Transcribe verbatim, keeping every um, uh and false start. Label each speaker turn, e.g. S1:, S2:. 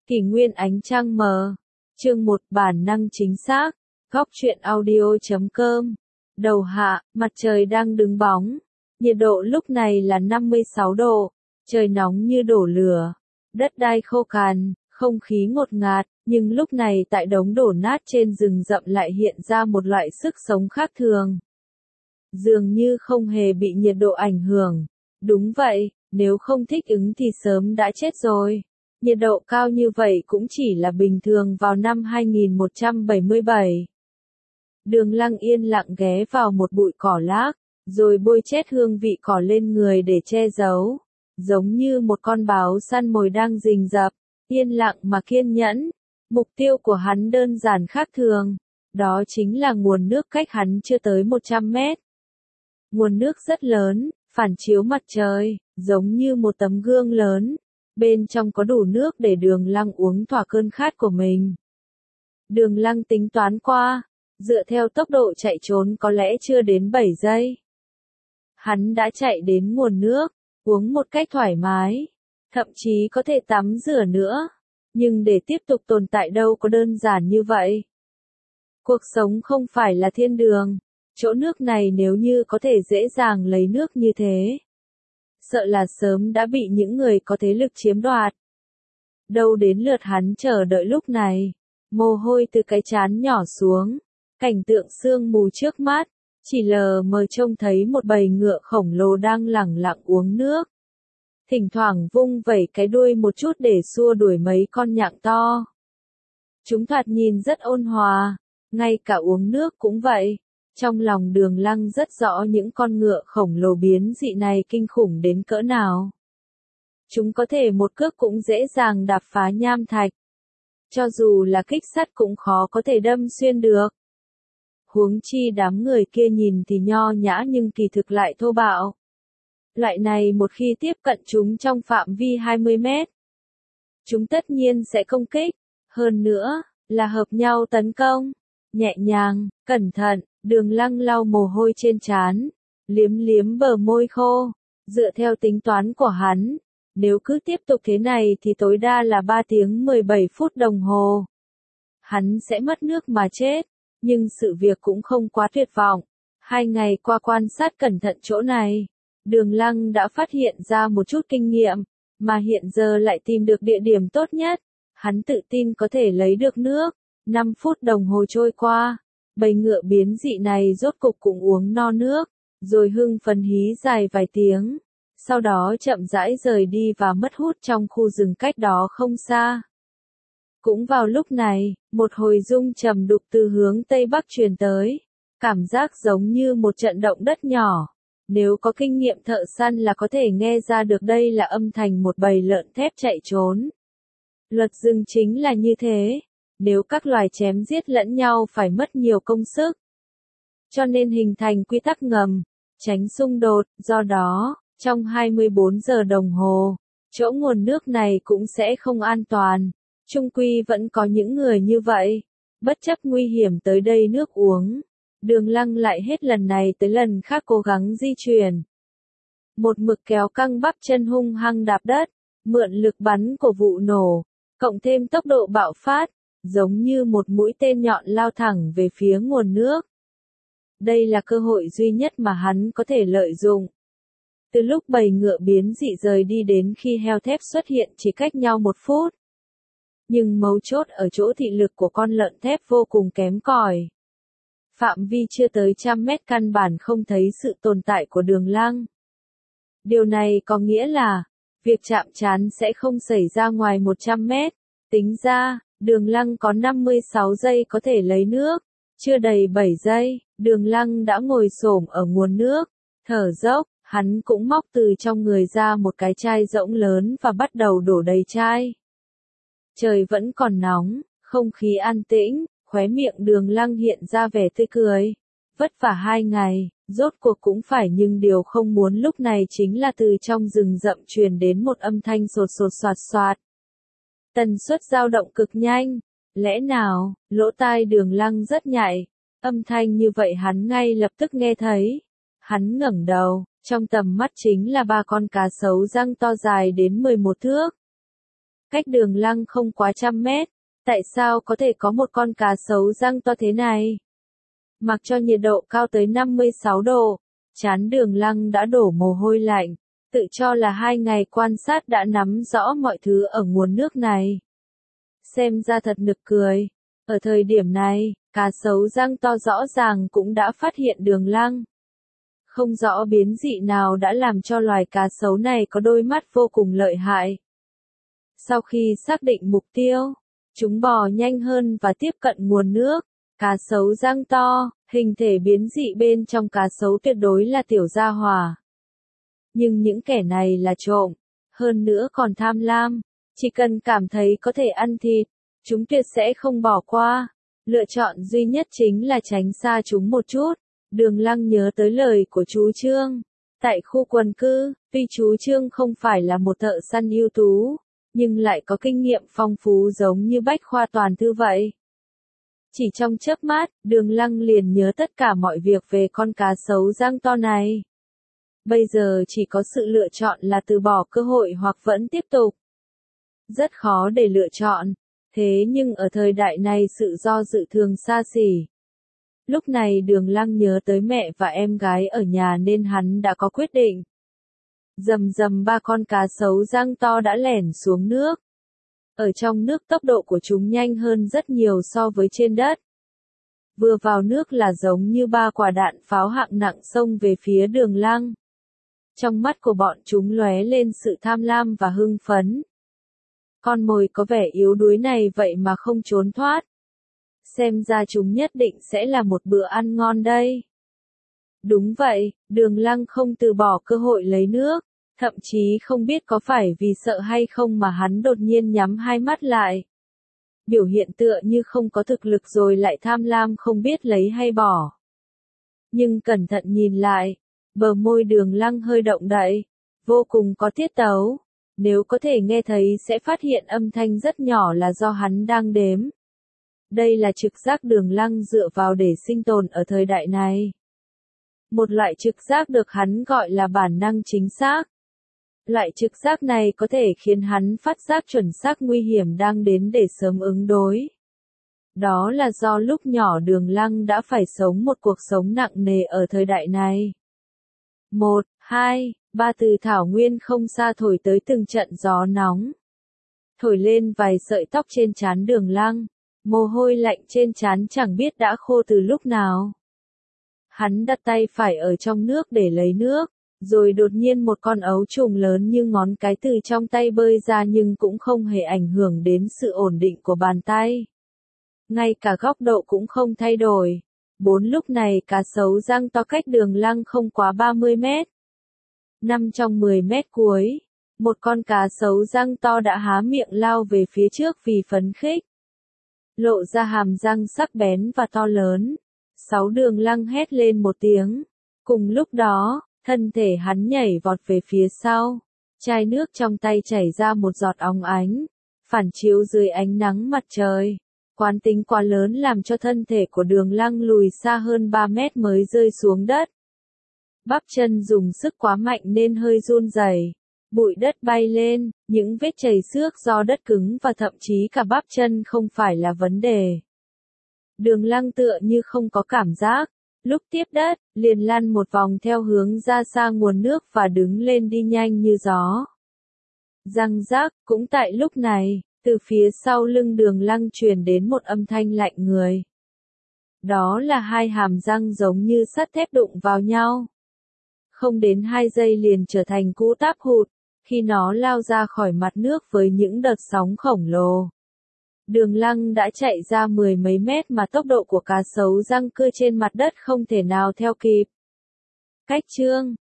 S1: Kỷ nguyên ánh trăng mờ. Chương một bản năng chính xác. Góc truyện audio.com. Đầu hạ, mặt trời đang đứng bóng. Nhiệt độ lúc này là năm mươi sáu độ. Trời nóng như đổ lửa. Đất đai khô cằn, không khí ngột ngạt, nhưng lúc này tại đống đổ nát trên rừng rậm lại hiện ra một loại sức sống khác thường. Dường như không hề bị nhiệt độ ảnh hưởng. Đúng vậy, nếu không thích ứng thì sớm đã chết rồi. Nhiệt độ cao như vậy cũng chỉ là bình thường vào năm hai nghìn một trăm bảy mươi bảy. Đường Lăng yên lặng ghé vào một bụi cỏ lác, rồi bôi chét hương vị cỏ lên người để che giấu. Giống như một con báo săn mồi đang rình rập, yên lặng mà kiên nhẫn. Mục tiêu của hắn đơn giản khác thường. Đó chính là nguồn nước cách hắn chưa tới một trăm mét. Nguồn nước rất lớn, phản chiếu mặt trời, giống như một tấm gương lớn. Bên trong có đủ nước để Đường Lăng uống thỏa cơn khát của mình. Đường Lăng tính toán qua, dựa theo tốc độ chạy trốn có lẽ chưa đến bảy giây. Hắn đã chạy đến nguồn nước, uống một cách thoải mái, thậm chí có thể tắm rửa nữa. Nhưng để tiếp tục tồn tại đâu có đơn giản như vậy. Cuộc sống không phải là thiên đường, chỗ nước này nếu như có thể dễ dàng lấy nước như thế, sợ là sớm đã bị những người có thế lực chiếm đoạt. Đâu đến lượt hắn chờ đợi lúc này, mồ hôi từ cái trán nhỏ xuống, cảnh tượng sương mù trước mắt, chỉ lờ mờ trông thấy một bầy ngựa khổng lồ đang lẳng lặng uống nước. Thỉnh thoảng vung vẩy cái đuôi một chút để xua đuổi mấy con nhặng to. Chúng thoạt nhìn rất ôn hòa, ngay cả uống nước cũng vậy. Trong lòng Đường Lăng rất rõ những con ngựa khổng lồ biến dị này kinh khủng đến cỡ nào. Chúng có thể một cước cũng dễ dàng đạp phá nham thạch. Cho dù là kích sắt cũng khó có thể đâm xuyên được. Huống chi đám người kia nhìn thì nho nhã nhưng kỳ thực lại thô bạo. Loại này một khi tiếp cận chúng trong phạm vi hai mươi mét, chúng tất nhiên sẽ công kích, hơn nữa, là hợp nhau tấn công. Nhẹ nhàng, cẩn thận, Đường Lăng lau mồ hôi trên trán, liếm liếm bờ môi khô, dựa theo tính toán của hắn, nếu cứ tiếp tục thế này thì tối đa là ba tiếng mười bảy phút đồng hồ. Hắn sẽ mất nước mà chết, nhưng sự việc cũng không quá tuyệt vọng. Hai ngày qua quan sát cẩn thận chỗ này, Đường Lăng đã phát hiện ra một chút kinh nghiệm, mà hiện giờ lại tìm được địa điểm tốt nhất. Hắn tự tin có thể lấy được nước. năm phút đồng hồ trôi qua, bầy ngựa biến dị này rốt cục cũng uống no nước, rồi hưng phấn hí dài vài tiếng. Sau đó chậm rãi rời đi và mất hút trong khu rừng cách đó không xa. Cũng vào lúc này, một hồi rung trầm đục từ hướng Tây Bắc truyền tới. Cảm giác giống như một trận động đất nhỏ. Nếu có kinh nghiệm thợ săn là có thể nghe ra được đây là âm thanh một bầy lợn thép chạy trốn. Luật rừng chính là như thế. Nếu các loài chém giết lẫn nhau phải mất nhiều công sức. Cho nên hình thành quy tắc ngầm, tránh xung đột, do đó, trong hai mươi bốn giờ đồng hồ, chỗ nguồn nước này cũng sẽ không an toàn. Chung quy vẫn có những người như vậy, bất chấp nguy hiểm tới đây nước uống. Đường Lăng lại hết lần này tới lần khác cố gắng di chuyển. Một mực kéo căng bắp chân hung hăng đạp đất, mượn lực bắn của vụ nổ, cộng thêm tốc độ bạo phát, giống như một mũi tên nhọn lao thẳng về phía nguồn nước. Đây là cơ hội duy nhất mà hắn có thể lợi dụng. Từ lúc bầy ngựa biến dị rời đi đến khi heo thép xuất hiện chỉ cách nhau một phút. Nhưng mấu chốt ở chỗ thị lực của con lợn thép vô cùng kém cỏi. Phạm vi chưa tới trăm mét căn bản không thấy sự tồn tại của Đường Lăng. Điều này có nghĩa là, việc chạm trán sẽ không xảy ra ngoài một trăm mét. Tính ra, Đường Lăng có năm mươi sáu giây có thể lấy nước. Chưa đầy bảy giây, Đường Lăng đã ngồi xổm ở nguồn nước. Thở dốc, hắn cũng móc từ trong người ra một cái chai rỗng lớn và bắt đầu đổ đầy chai. Trời vẫn còn nóng, không khí an tĩnh, khóe miệng Đường Lăng hiện ra vẻ tươi cười. Vất vả hai ngày, rốt cuộc cũng phải, nhưng điều không muốn lúc này chính là từ trong rừng rậm truyền đến một âm thanh sột sột soạt soạt. Tần suất dao động cực nhanh. Lẽ nào, lỗ tai Đường Lăng rất nhạy. Âm thanh như vậy hắn ngay lập tức nghe thấy. Hắn ngẩng đầu, trong tầm mắt chính là ba con cá sấu răng to dài đến mười một thước. cách đường lăng không quá trăm mét. Tại sao có thể có một con cá sấu răng to thế này? Mặc cho nhiệt độ cao tới năm mươi sáu độ, trán đường lăng đã đổ mồ hôi lạnh, tự cho là hai ngày quan sát đã nắm rõ mọi thứ ở nguồn nước này. Xem ra thật nực cười. Ở thời điểm này, cá sấu răng to rõ ràng cũng đã phát hiện đường lăng. Không rõ biến dị nào đã làm cho loài cá sấu này có đôi mắt vô cùng lợi hại. Sau khi xác định mục tiêu, chúng bò nhanh hơn và tiếp cận nguồn nước. Cá sấu răng to, hình thể biến dị bên trong cá sấu tuyệt đối là tiểu gia hỏa. Nhưng những kẻ này là trộm, hơn nữa còn tham lam, chỉ cần cảm thấy có thể ăn thịt, chúng tuyệt sẽ không bỏ qua. Lựa chọn duy nhất chính là tránh xa chúng một chút. Đường lăng nhớ tới lời của chú Trương. Tại khu quần cư, tuy chú Trương không phải là một thợ săn ưu tú, nhưng lại có kinh nghiệm phong phú giống như bách khoa toàn thư vậy. Chỉ trong chớp mắt, đường lăng liền nhớ tất cả mọi việc về con cá sấu răng to này. Bây giờ chỉ có sự lựa chọn là từ bỏ cơ hội hoặc vẫn tiếp tục. Rất khó để lựa chọn, thế nhưng ở thời đại này sự do dự thường xa xỉ. Lúc này đường lăng nhớ tới mẹ và em gái ở nhà nên hắn đã có quyết định. Rầm rầm ba con cá sấu răng to đã lẻn xuống nước. Ở trong nước tốc độ của chúng nhanh hơn rất nhiều so với trên đất. Vừa vào nước là giống như ba quả đạn pháo hạng nặng xông về phía đường lăng. Trong mắt của bọn chúng lóe lên sự tham lam và hưng phấn. Con mồi có vẻ yếu đuối này vậy mà không trốn thoát. Xem ra chúng nhất định sẽ là một bữa ăn ngon đây. Đúng vậy, đường lăng không từ bỏ cơ hội lấy nước. Thậm chí không biết có phải vì sợ hay không mà hắn đột nhiên nhắm hai mắt lại. Biểu hiện tựa như không có thực lực rồi lại tham lam không biết lấy hay bỏ. Nhưng cẩn thận nhìn lại, bờ môi đường lăng hơi động đậy, vô cùng có tiết tấu. Nếu có thể nghe thấy sẽ phát hiện âm thanh rất nhỏ là do hắn đang đếm. Đây là trực giác đường lăng dựa vào để sinh tồn ở thời đại này. Một loại trực giác được hắn gọi là bản năng chính xác. Loại trực giác này có thể khiến hắn phát giác chuẩn xác nguy hiểm đang đến để sớm ứng đối. Đó là do lúc nhỏ đường lăng đã phải sống một cuộc sống nặng nề ở thời đại này. Một, hai, ba từ thảo nguyên không xa thổi tới từng trận gió nóng. Thổi lên vài sợi tóc trên trán đường lăng, mồ hôi lạnh trên trán chẳng biết đã khô từ lúc nào. Hắn đặt tay phải ở trong nước để lấy nước. Rồi đột nhiên một con ấu trùng lớn như ngón cái từ trong tay bơi ra nhưng cũng không hề ảnh hưởng đến sự ổn định của bàn tay. Ngay cả góc độ cũng không thay đổi. Bốn lúc này cá sấu răng to cách đường lăng không quá ba mươi mét. Năm trong mười mét cuối, một con cá sấu răng to đã há miệng lao về phía trước vì phấn khích. Lộ ra hàm răng sắc bén và to lớn. Sáu đường lăng hét lên một tiếng. Cùng lúc đó, thân thể hắn nhảy vọt về phía sau, chai nước trong tay chảy ra một giọt óng ánh, phản chiếu dưới ánh nắng mặt trời. Quán tính quá lớn làm cho thân thể của đường lăng lùi xa hơn ba mét mới rơi xuống đất. Bắp chân dùng sức quá mạnh nên hơi run rẩy, bụi đất bay lên, những vết chảy xước do đất cứng và thậm chí cả bắp chân không phải là vấn đề. Đường lăng tựa như không có cảm giác. Lúc tiếp đất, liền lăn một vòng theo hướng ra xa nguồn nước và đứng lên đi nhanh như gió. Răng rác, cũng tại lúc này, từ phía sau lưng đường lăng truyền đến một âm thanh lạnh người. Đó là hai hàm răng giống như sắt thép đụng vào nhau. Không đến hai giây liền trở thành cú táp hụt, khi nó lao ra khỏi mặt nước với những đợt sóng khổng lồ. Đường lăng đã chạy ra mười mấy mét mà tốc độ của cá sấu răng cưa trên mặt đất không thể nào theo kịp. Cách Trương,